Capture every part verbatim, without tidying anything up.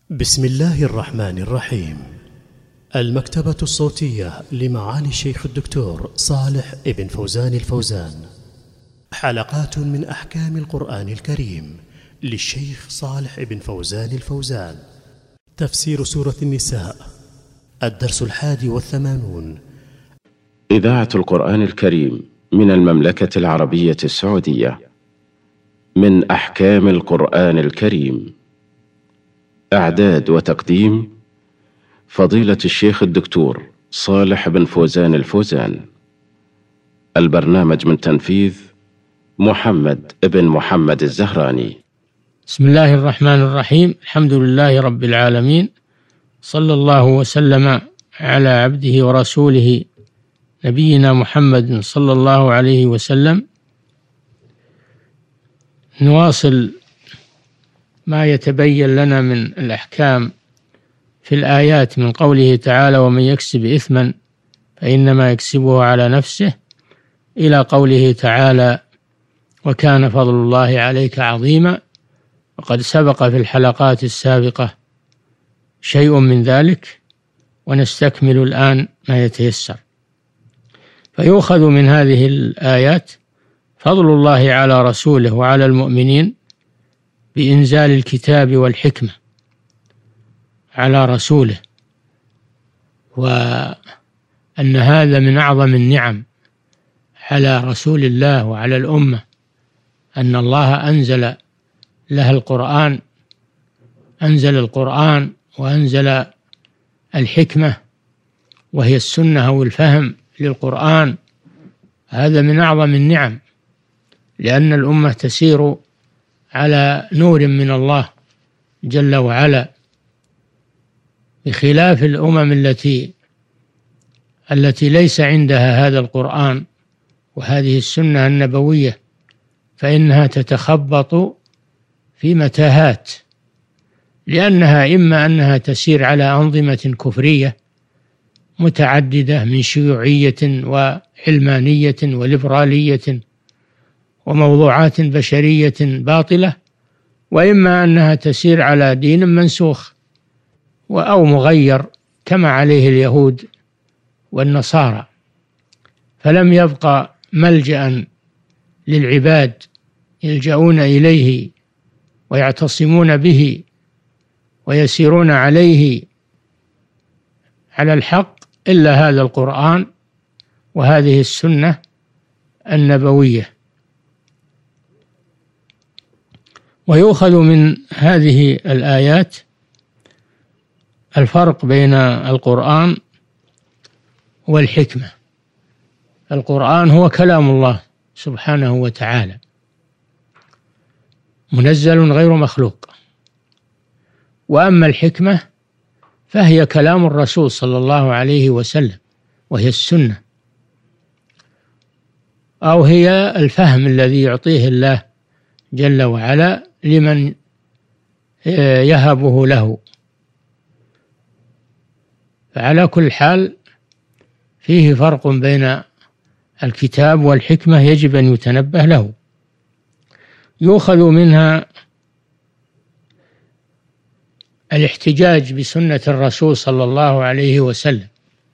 بسم الله الرحمن الرحيم. المكتبة الصوتية لمعالي الشيخ الدكتور صالح ابن فوزان الفوزان، حلقات من أحكام القرآن الكريم للشيخ صالح ابن فوزان الفوزان. تفسير سورة النساء، الدرس الحادي والثمانون. إذاعة القرآن الكريم من المملكة العربية السعودية، من أحكام القرآن الكريم. إعداد وتقديم فضيلة الشيخ الدكتور صالح بن فوزان الفوزان. البرنامج من تنفيذ محمد بن محمد الزهراني. بسم الله الرحمن الرحيم. الحمد لله رب العالمين، صلى الله وسلم على عبده ورسوله نبينا محمد صلى الله عليه وسلم. نواصل ما يتبين لنا من الأحكام في الآيات من قوله تعالى: ومن يكسب إثما فإنما يكسبه على نفسه، إلى قوله تعالى: وكان فضل الله عليك عظيما. وقد سبق في الحلقات السابقة شيء من ذلك، ونستكمل الآن ما يتيسر. فيؤخذ من هذه الآيات فضل الله على رسوله وعلى المؤمنين بإنزال الكتاب والحكمة على رسوله، وأن هذا من أعظم النعم على رسول الله وعلى الأمة، أن الله أنزل لها القرآن، أنزل القرآن وأنزل الحكمة وهي السنة أو الفهم للقرآن. هذا من أعظم النعم، لأن الأمة تسير على نور من الله جل وعلا، بخلاف الأمم التي التي ليس عندها هذا القرآن وهذه السنة النبوية، فإنها تتخبط في متاهات، لأنها إما أنها تسير على أنظمة كفرية متعددة من شيوعية وعلمانية وليبرالية وموضوعات بشرية باطلة، وإما أنها تسير على دين منسوخ أو مغير كما عليه اليهود والنصارى. فلم يبقى ملجأ للعباد يلجؤون إليه ويعتصمون به ويسيرون عليه على الحق إلا هذا القرآن وهذه السنة النبوية. ويؤخذ من هذه الآيات الفرق بين القرآن والحكمة. القرآن هو كلام الله سبحانه وتعالى، منزل غير مخلوق، وأما الحكمة فهي كلام الرسول صلى الله عليه وسلم، وهي السنة، أو هي الفهم الذي يعطيه الله جل وعلا لمن يهبه له. فعلى كل حال فيه فرق بين الكتاب والحكمة يجب أن يتنبه له. يؤخذ منها الاحتجاج بسنة الرسول صلى الله عليه وسلم،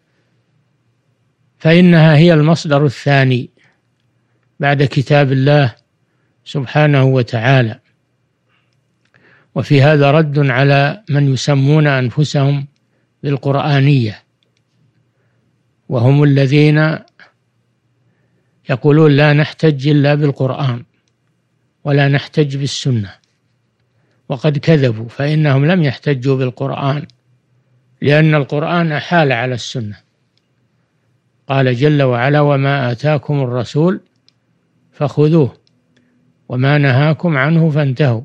فإنها هي المصدر الثاني بعد كتاب الله سبحانه وتعالى. وفي هذا رد على من يسمون أنفسهم بالقرآنية، وهم الذين يقولون لا نحتج إلا بالقرآن ولا نحتج بالسنة، وقد كذبوا، فإنهم لم يحتجوا بالقرآن، لأن القرآن أحال على السنة. قال جل وعلا: وما آتاكم الرسول فخذوه وما نهاكم عنه فانتهوا.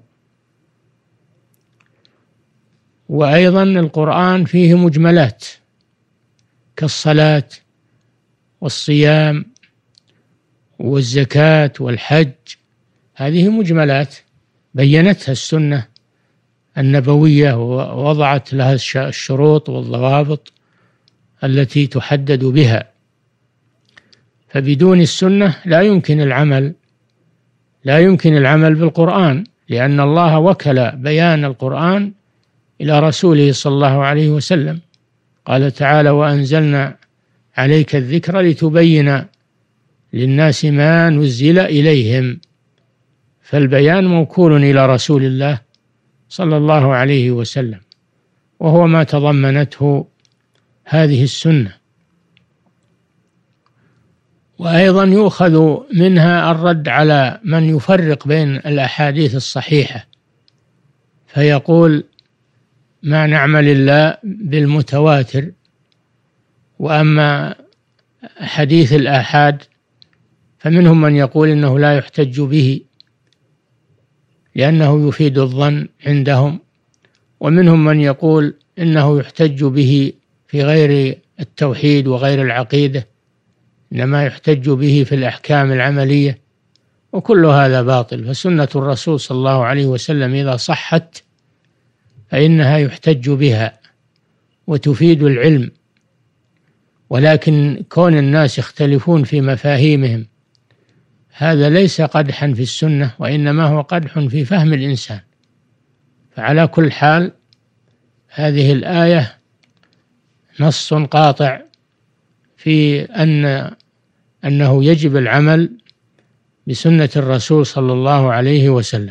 وأيضا القرآن فيه مجملات كالصلاة والصيام والزكاة والحج، هذه مجملات بينتها السنة النبوية ووضعت لها الشروط والضوابط التي تحدد بها. فبدون السنة لا يمكن العمل لا يمكن العمل بالقرآن، لأن الله وكل بيان القرآن إلى رسوله صلى الله عليه وسلم. قال تعالى: وأنزلنا عليك الذكر لتبين للناس ما نزل إليهم. فالبيان موكول إلى رسول الله صلى الله عليه وسلم، وهو ما تضمنته هذه السنة. وأيضا يؤخذ منها الرد على من يفرق بين الأحاديث الصحيحة فيقول: ما نعمل الله بالمتواتر، وأما حديث الآحاد فمنهم من يقول إنه لا يحتج به لأنه يفيد الظن عندهم، ومنهم من يقول إنه يحتج به في غير التوحيد وغير العقيدة، إنما يحتج به في الأحكام العملية، وكل هذا باطل. فسنة الرسول صلى الله عليه وسلم إذا صحت فإنها يحتج بها وتفيد العلم، ولكن كون الناس يختلفون في مفاهيمهم هذا ليس قدحا في السنة، وإنما هو قدح في فهم الإنسان. فعلى كل حال هذه الآية نص قاطع في أن أنه يجب العمل بسنة الرسول صلى الله عليه وسلم،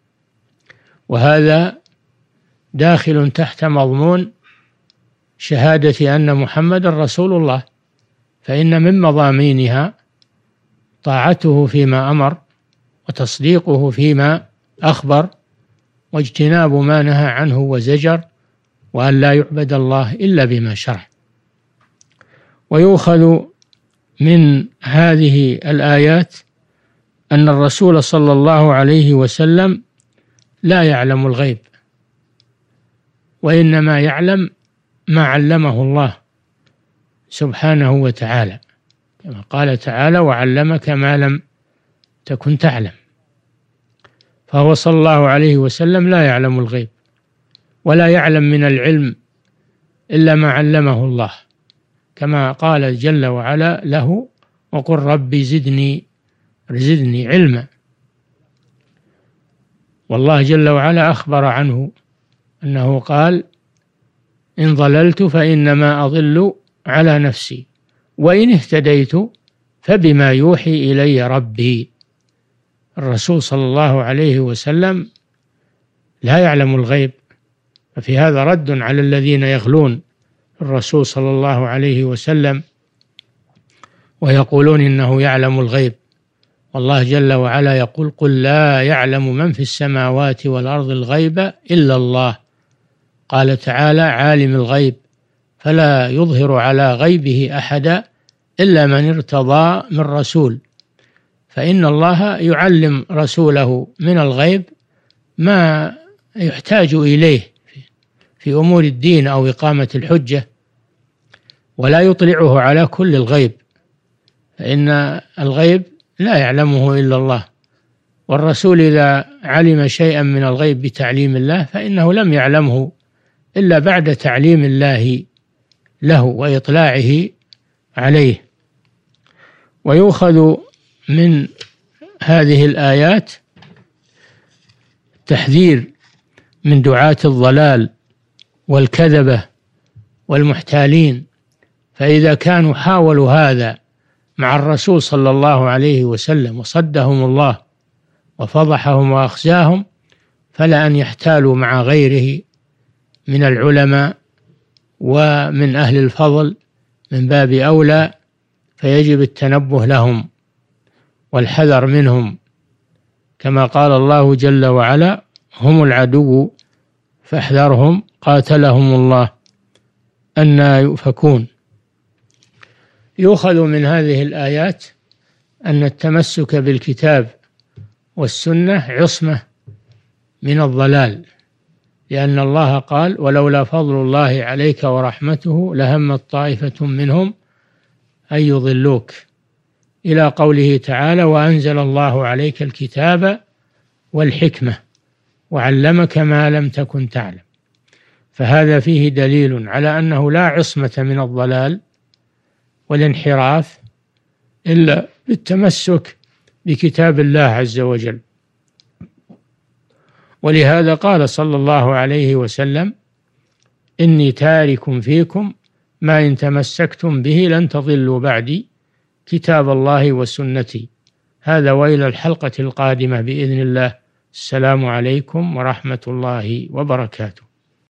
وهذا داخل تحت مضمون شهادة أن محمد رسول الله، فإن من مضامينها طاعته فيما أمر، وتصديقه فيما أخبر، واجتناب ما نهى عنه وزجر، وأن لا يعبد الله إلا بما شرع. ويؤخذ من هذه الآيات أن الرسول صلى الله عليه وسلم لا يعلم الغيب، وإنما يعلم ما علمه الله سبحانه وتعالى، كما قال تعالى: وعلمك ما لم تكن تعلم. فهو صلى الله عليه وسلم لا يعلم الغيب، ولا يعلم من العلم إلا ما علمه الله، كما قال جل وعلا له: وقل رب زدني زدني علما. والله جل وعلا أخبر عنه أنه قال: إن ضللت فإنما أضل على نفسي، وإن اهتديت فبما يوحي إلي ربي. الرسول صلى الله عليه وسلم لا يعلم الغيب، ففي هذا رد على الذين يغلون الرسول صلى الله عليه وسلم ويقولون إنه يعلم الغيب. والله جل وعلا يقول: قل لا يعلم من في السماوات والأرض الغيب إلا الله. قال تعالى: عالم الغيب فلا يظهر على غيبه أحدا إلا من ارتضى من رسول. فإن الله يعلم رسوله من الغيب ما يحتاج إليه في أمور الدين أو إقامة الحجة، ولا يطلعه على كل الغيب، فإن الغيب لا يعلمه إلا الله. والرسول إذا علم شيئا من الغيب بتعليم الله فإنه لم يعلمه إلا بعد تعليم الله له وإطلاعه عليه. ويؤخذ من هذه الآيات التحذير من دعاة الضلال والكذبة والمحتالين، فإذا كانوا حاولوا هذا مع الرسول صلى الله عليه وسلم وصدهم الله وفضحهم وأخزاهم، فلا أن يحتالوا مع غيره من العلماء ومن أهل الفضل من باب أولى، فيجب التنبه لهم والحذر منهم، كما قال الله جل وعلا: هم العدو فاحذرهم قاتلهم الله أنى يؤفكون. يؤخذ من هذه الآيات أن التمسك بالكتاب والسنة عصمة من الضلال، لأن الله قال: ولولا فضل الله عليك ورحمته لهمت طائفة منهم أن يضلوك، إلى قوله تعالى: وأنزل الله عليك الكتاب والحكمة وعلمك ما لم تكن تعلم. فهذا فيه دليل على أنه لا عصمة من الضلال والانحراف إلا بالتمسك بكتاب الله عز وجل. ولهذا قال صلى الله عليه وسلم: إني تارك فيكم ما إن تمسكتم به لن تضلوا بعدي كتاب الله وسنتي. هذا وإلى الحلقة القادمة بإذن الله. السلام عليكم ورحمة الله وبركاته.